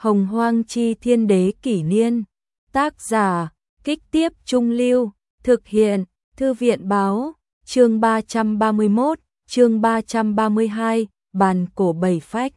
Hồng Hoang Chi Thiên Đế Kỷ Niên. Tác giả, Kích Tiếp Trung Lưu. Thực hiện, Thư viện Báo. Chương 331, chương 332, Bàn Cổ Bảy Phách.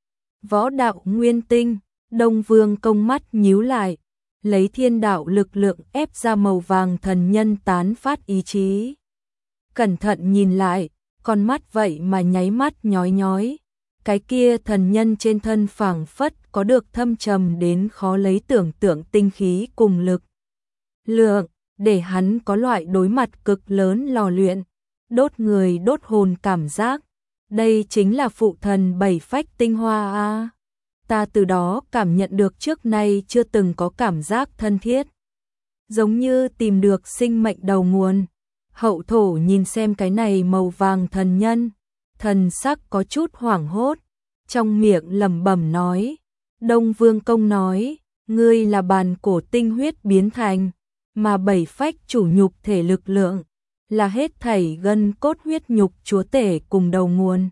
Võ đạo nguyên tinh, Đông Vương Công mắt nhíu lại, lấy thiên đạo lực lượng ép ra màu vàng thần nhân tán phát ý chí. Cẩn thận nhìn lại, con mắt vậy mà nháy mắt nhói nhói. Cái kia thần nhân trên thân phảng phất có được thâm trầm đến khó lấy tưởng tượng tinh khí cùng lực lượng, để hắn có loại đối mặt cực lớn lò luyện, đốt người đốt hồn cảm giác. Đây chính là phụ thần bảy phách tinh hoa a. Ta từ đó cảm nhận được trước nay chưa từng có cảm giác thân thiết, giống như tìm được sinh mệnh đầu nguồn. Hậu thổ nhìn xem cái này màu vàng thần nhân, thần sắc có chút hoảng hốt, trong miệng lẩm bẩm nói: Đông Vương Công nói, ngươi là bàn cổ tinh huyết biến thành, mà bảy phách chủ nhục thể lực lượng, là hết thảy gân cốt huyết nhục chúa tể cùng đầu nguồn,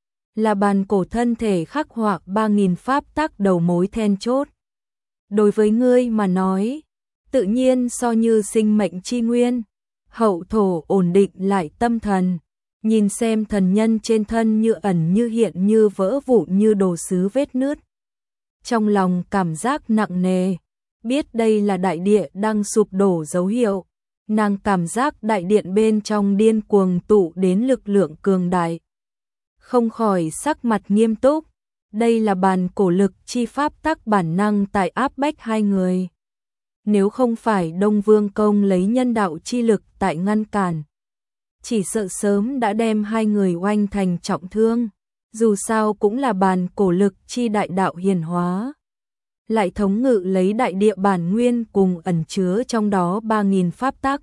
là bàn cổ thân thể khắc họa 3000 pháp tắc đầu mối then chốt. Đối với ngươi mà nói, tự nhiên so như sinh mệnh chi nguyên. Hậu thổ ổn định lại tâm thần, nhìn xem thần nhân trên thân như ẩn như hiện, như vỡ vụn, như đồ sứ vết nứt. Trong lòng cảm giác nặng nề, biết đây là đại địa đang sụp đổ dấu hiệu. Nàng cảm giác đại điện bên trong điên cuồng tụ đến lực lượng cường đại, không khỏi sắc mặt nghiêm túc. Đây là bàn cổ lực chi pháp tắc bản năng tại áp bách hai người. Nếu không phải Đông Vương Công lấy nhân đạo chi lực tại ngăn cản, chỉ sợ sớm đã đem hai người oanh thành trọng thương. Dù sao cũng là bàn cổ lực chi đại đạo hiển hóa, lại thống ngự lấy đại địa bản nguyên cùng ẩn chứa trong đó 3000 pháp tắc.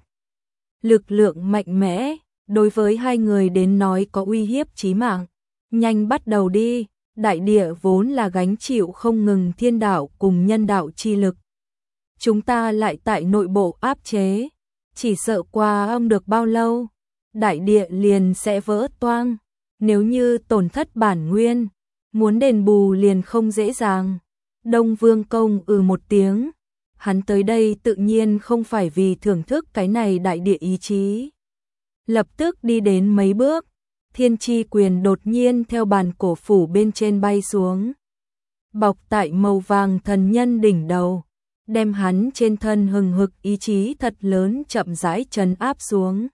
Lực lượng mạnh mẽ, đối với hai người đến nói có uy hiếp chí mạng. Nhanh bắt đầu đi, đại địa vốn là gánh chịu không ngừng thiên đạo cùng nhân đạo chi lực. Chúng ta lại tại nội bộ áp chế, chỉ sợ qua không được bao lâu, đại địa liền sẽ vỡ toang. Nếu như tổn thất bản nguyên, muốn đền bù liền không dễ dàng. Đông Vương Công một tiếng, hắn tới đây tự nhiên không phải vì thưởng thức cái này đại địa ý chí. Lập tức đi đến mấy bước, thiên chi quyền đột nhiên theo bàn cổ phủ bên trên bay xuống, bọc tại màu vàng thần nhân đỉnh đầu, đem hắn trên thân hừng hực ý chí thật lớn chậm rãi trấn áp xuống.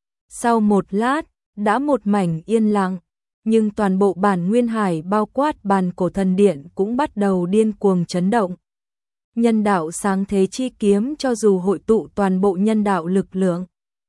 Sau một lát, đã một mảnh yên lặng, nhưng toàn bộ bản nguyên hải bao quát bàn cổ thần điện cũng bắt đầu điên cuồng chấn động. Nhân đạo sáng thế chi kiếm cho dù hội tụ toàn bộ nhân đạo lực lượng,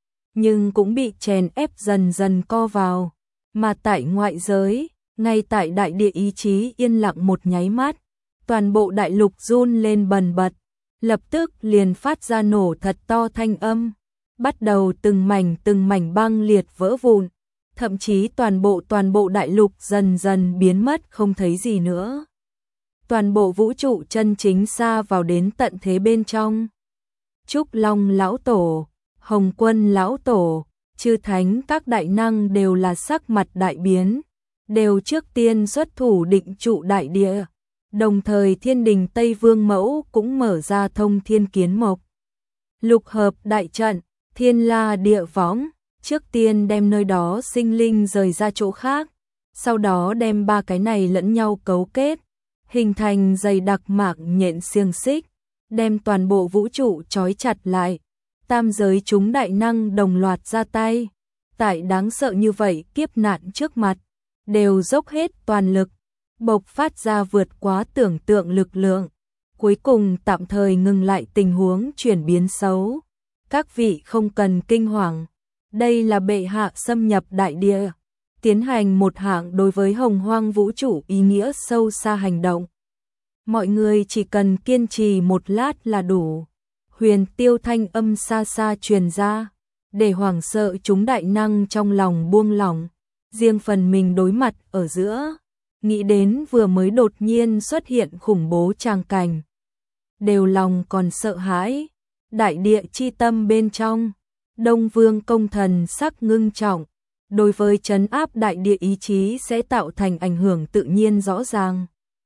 nhưng cũng bị chèn ép dần dần co vào. Mà tại ngoại giới, ngay tại đại địa ý chí yên lặng một nháy mắt, toàn bộ đại lục run lên bần bật, lập tức liền phát ra nổ thật to thanh âm, bắt đầu từng mảnh băng liệt vỡ vụn, thậm chí toàn bộ đại lục dần dần biến mất không thấy gì nữa. Toàn bộ vũ trụ chân chính xa vào đến tận thế bên trong. Trúc Long lão tổ, Hồng Quân lão tổ, chư thánh các đại năng đều là sắc mặt đại biến, đều trước tiên xuất thủ định trụ đại địa. Đồng thời Thiên Đình Tây Vương Mẫu cũng mở ra thông thiên kiến mộc, lục hợp đại trận, thiên la địa võng, trước tiên đem nơi đó sinh linh rời ra chỗ khác, sau đó đem ba cái này lẫn nhau cấu kết, hình thành dày đặc mảng nhện xiềng xích, đem toàn bộ vũ trụ trói chặt lại. Tam giới chúng đại năng đồng loạt ra tay, tại đáng sợ như vậy kiếp nạn trước mặt, đều dốc hết toàn lực, bộc phát ra vượt quá tưởng tượng lực lượng, cuối cùng tạm thời ngừng lại tình huống chuyển biến xấu. Các vị không cần kinh hoàng, đây là bệ hạ xâm nhập đại địa, tiến hành một hạng đối với hồng hoang vũ trụ ý nghĩa sâu xa hành động. Mọi người chỉ cần kiên trì một lát là đủ. Huyền tiêu thanh âm xa xa truyền ra, để hoảng sợ chúng đại năng trong lòng buông lỏng, riêng phần mình đối mặt ở giữa, nghĩ đến vừa mới đột nhiên xuất hiện khủng bố tràng cảnh, đều lòng còn sợ hãi. Đại địa chi tâm bên trong, Đông Vương Công thần sắc ngưng trọng, đối với trấn áp đại địa ý chí sẽ tạo thành ảnh hưởng tự nhiên rõ ràng.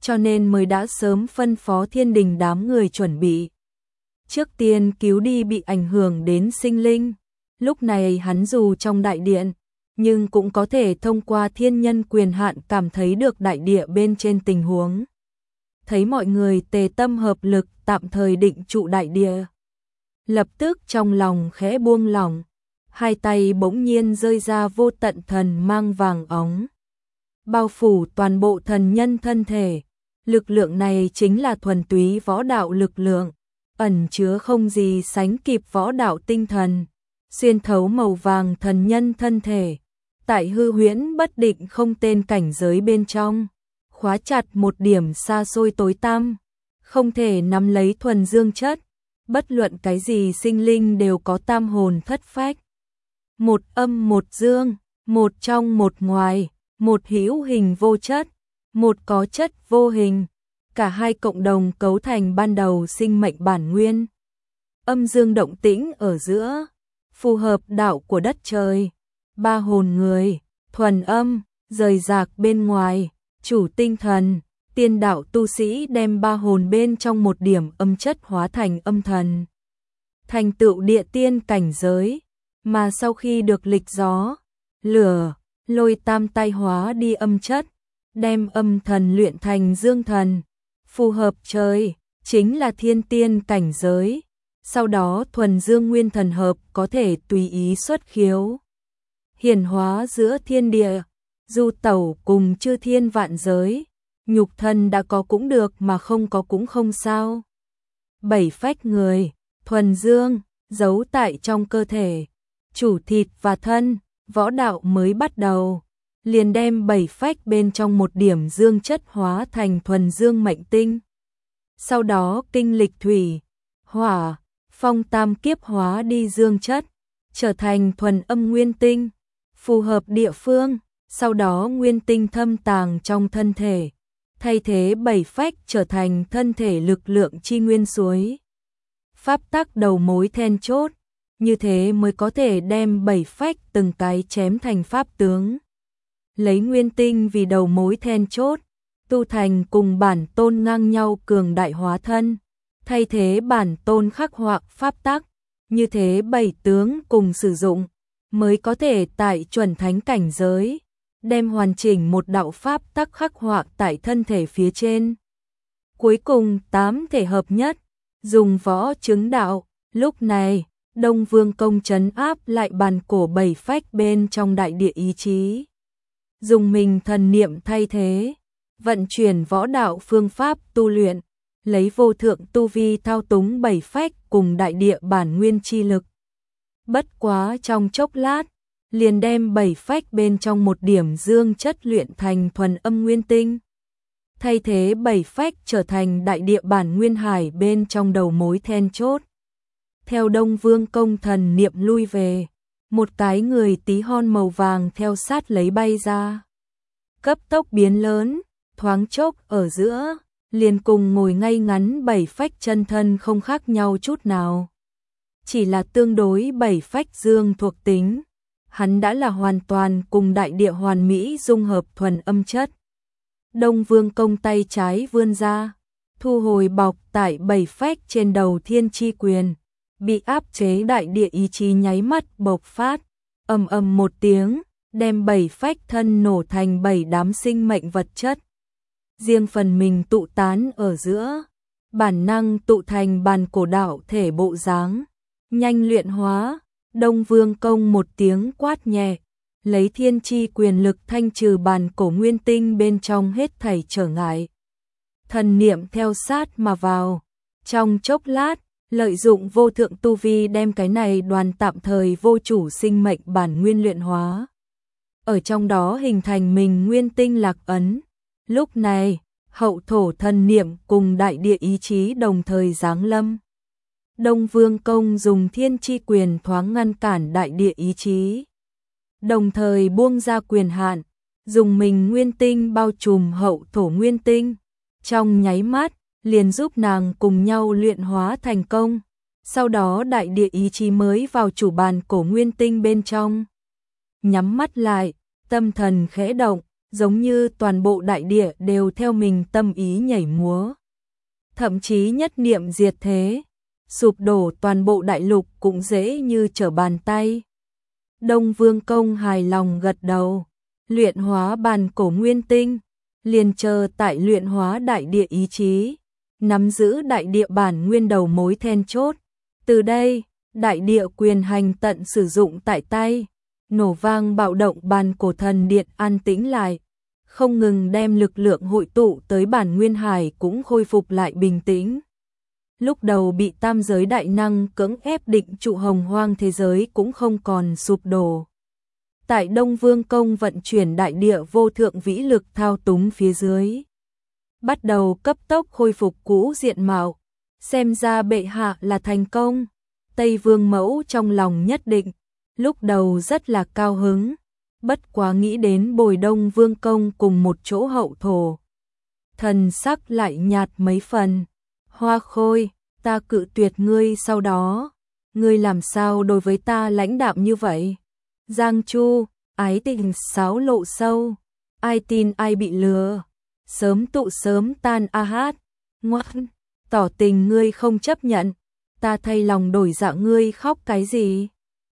cho nên mới đã sớm phân phó thiên đình đám người chuẩn bị. Trước tiên cứu đi bị ảnh hưởng đến sinh linh, lúc này hắn dù trong đại điện, nhưng cũng có thể thông qua thiên nhân quyền hạn cảm thấy được đại địa bên trên tình huống. Thấy mọi người tề tâm hợp lực tạm thời định trụ đại địa. Lập tức trong lòng khẽ buông lỏng, hai tay bỗng nhiên rơi ra vô tận thần mang vàng óng. Bao phủ toàn bộ thần nhân thân thể, lực lượng này chính là thuần túy võ đạo lực lượng, ẩn chứa không gì sánh kịp võ đạo tinh thần, xuyên thấu màu vàng thần nhân thân thể. Tại hư huyễn bất định không tên cảnh giới bên trong, khóa chặt một điểm xa xôi tối tăm, không thể nắm lấy thuần dương chất, bất luận cái gì sinh linh đều có tam hồn thất phách. Một âm một dương, một trong một ngoài, một hữu hình vô chất, một có chất vô hình, cả hai cộng đồng cấu thành ban đầu sinh mệnh bản nguyên. Âm dương động tĩnh ở giữa, phù hợp đạo của đất trời. Ba hồn người, thuần âm, rời rạc bên ngoài, chủ tinh thần, tiên đạo tu sĩ đem ba hồn bên trong một điểm âm chất hóa thành âm thần. Thành tựu địa tiên cảnh giới, mà sau khi được lịch gió, lửa, lôi tam tai hóa đi âm chất, đem âm thần luyện thành dương thần, phù hợp trời, chính là thiên tiên cảnh giới. Sau đó thuần dương nguyên thần hợp có thể tùy ý xuất khiếu. Hiển hóa giữa thiên địa, du tẩu cùng chư thiên vạn giới, nhục thân đã có cũng được mà không có cũng không sao. Bảy phách người, thuần dương, giấu tại trong cơ thể, chủ thịt và thân, võ đạo mới bắt đầu, liền đem bảy phách bên trong một điểm dương chất hóa thành thuần dương mệnh tinh. Sau đó kinh lịch thủy, hỏa, phong tam kiếp hóa đi dương chất, trở thành thuần âm nguyên tinh, phù hợp địa phương, sau đó nguyên tinh thâm tàng trong thân thể, thay thế bảy phách trở thành thân thể lực lượng chi nguyên suối. Pháp tắc đầu mối then chốt, như thế mới có thể đem bảy phách từng cái chém thành pháp tướng. Lấy nguyên tinh vì đầu mối then chốt, tu thành cùng bản tôn ngang nhau cường đại hóa thân, thay thế bản tôn khắc họa pháp tắc, như thế bảy tướng cùng sử dụng, mới có thể tại chuẩn thánh cảnh giới, đem hoàn chỉnh một đạo pháp tắc khắc họa tại thân thể phía trên. Cuối cùng 8 thể hợp nhất, dùng võ chứng đạo, lúc này, Đông Vương Công trấn áp lại bàn cổ bảy phách bên trong đại địa ý chí. Dùng mình thần niệm thay thế, vận chuyển võ đạo phương pháp tu luyện, lấy vô thượng tu vi thao túng bảy phách cùng đại địa bản nguyên chi lực. Bất quá trong chốc lát, liền đem bảy phách bên trong một điểm dương chất luyện thành thuần âm nguyên tinh. Thay thế bảy phách trở thành đại địa bản nguyên hải bên trong đầu mối then chốt. Theo Đông Vương Công thần niệm lui về, một cái người tí hon màu vàng theo sát lấy bay ra. Cấp tốc biến lớn, thoáng chốc ở giữa, liền cùng ngồi ngay ngắn bảy phách chân thân không khác nhau chút nào. Chỉ là tương đối bảy phách dương thuộc tính, hắn đã là hoàn toàn cùng đại địa hoàn mỹ dung hợp thuần âm chất. Đông Vương Công tay trái vươn ra, thu hồi bọc tại bảy phách trên đầu thiên chi quyền, bị áp chế đại địa ý chí nháy mắt bộc phát, ầm ầm một tiếng, đem bảy phách thân nổ thành bảy đám sinh mệnh vật chất. Riêng phần mình tụ tán ở giữa, bản năng tụ thành bàn cổ đạo thể bộ dáng, nhanh luyện hóa. Đông Vương Công một tiếng quát nhẹ, lấy thiên chi quyền lực thanh trừ bàn cổ nguyên tinh bên trong hết thảy trở ngại. Thần niệm theo sát mà vào, trong chốc lát, lợi dụng vô thượng tu vi đem cái này đoàn tạm thời vô chủ sinh mệnh bản nguyên luyện hóa. Ở trong đó hình thành mình nguyên tinh lạc ấn. Lúc này, hậu thổ thần niệm cùng đại địa ý chí đồng thời giáng lâm. Đông Vương Công dùng thiên chi quyền thoáng ngăn cản đại địa ý chí, đồng thời buông ra quyền hạn, dùng mình nguyên tinh bao trùm hậu thổ nguyên tinh, trong nháy mắt liền giúp nàng cùng nhau luyện hóa thành công. Sau đó đại địa ý chí mới vào chủ bàn cổ nguyên tinh bên trong. Nhắm mắt lại, tâm thần khẽ động, giống như toàn bộ đại địa đều theo mình tâm ý nhảy múa. Thậm chí nhất niệm diệt thế, sụp đổ toàn bộ đại lục cũng dễ như trở bàn tay. Đông Vương Công hài lòng gật đầu, luyện hóa bàn cổ nguyên tinh, liền chờ tại luyện hóa đại địa ý chí, nắm giữ đại địa bản nguyên đầu mối then chốt. Từ đây, đại địa quyền hành tận sử dụng tại tay, nổ vang bạo động bàn cổ thần điện an tĩnh lại, không ngừng đem lực lượng hội tụ tới bản nguyên hải cũng khôi phục lại bình tĩnh. Lúc đầu bị tam giới đại năng cưỡng ép định trụ hồng hoang thế giới cũng không còn sụp đổ. Tại Đông Vương Công vận chuyển đại địa vô thượng vĩ lực thao túng phía dưới, bắt đầu cấp tốc khôi phục cũ diện mạo, xem ra bệ hạ là thành công. Tây Vương Mẫu trong lòng nhất định, lúc đầu rất là cao hứng, bất quá nghĩ đến bồi Đông Vương Công cùng một chỗ hậu thổ. Thần sắc lại nhạt mấy phần, Hoa Khôi, ta cự tuyệt ngươi sau đó, ngươi làm sao đối với ta lãnh đạm như vậy? Giang Chu, ái tình xáo lộ sâu, ai tin ai bị lừa, sớm tụ sớm tan a hát, ngoan, tỏ tình ngươi không chấp nhận, ta thay lòng đổi dạ ngươi khóc cái gì?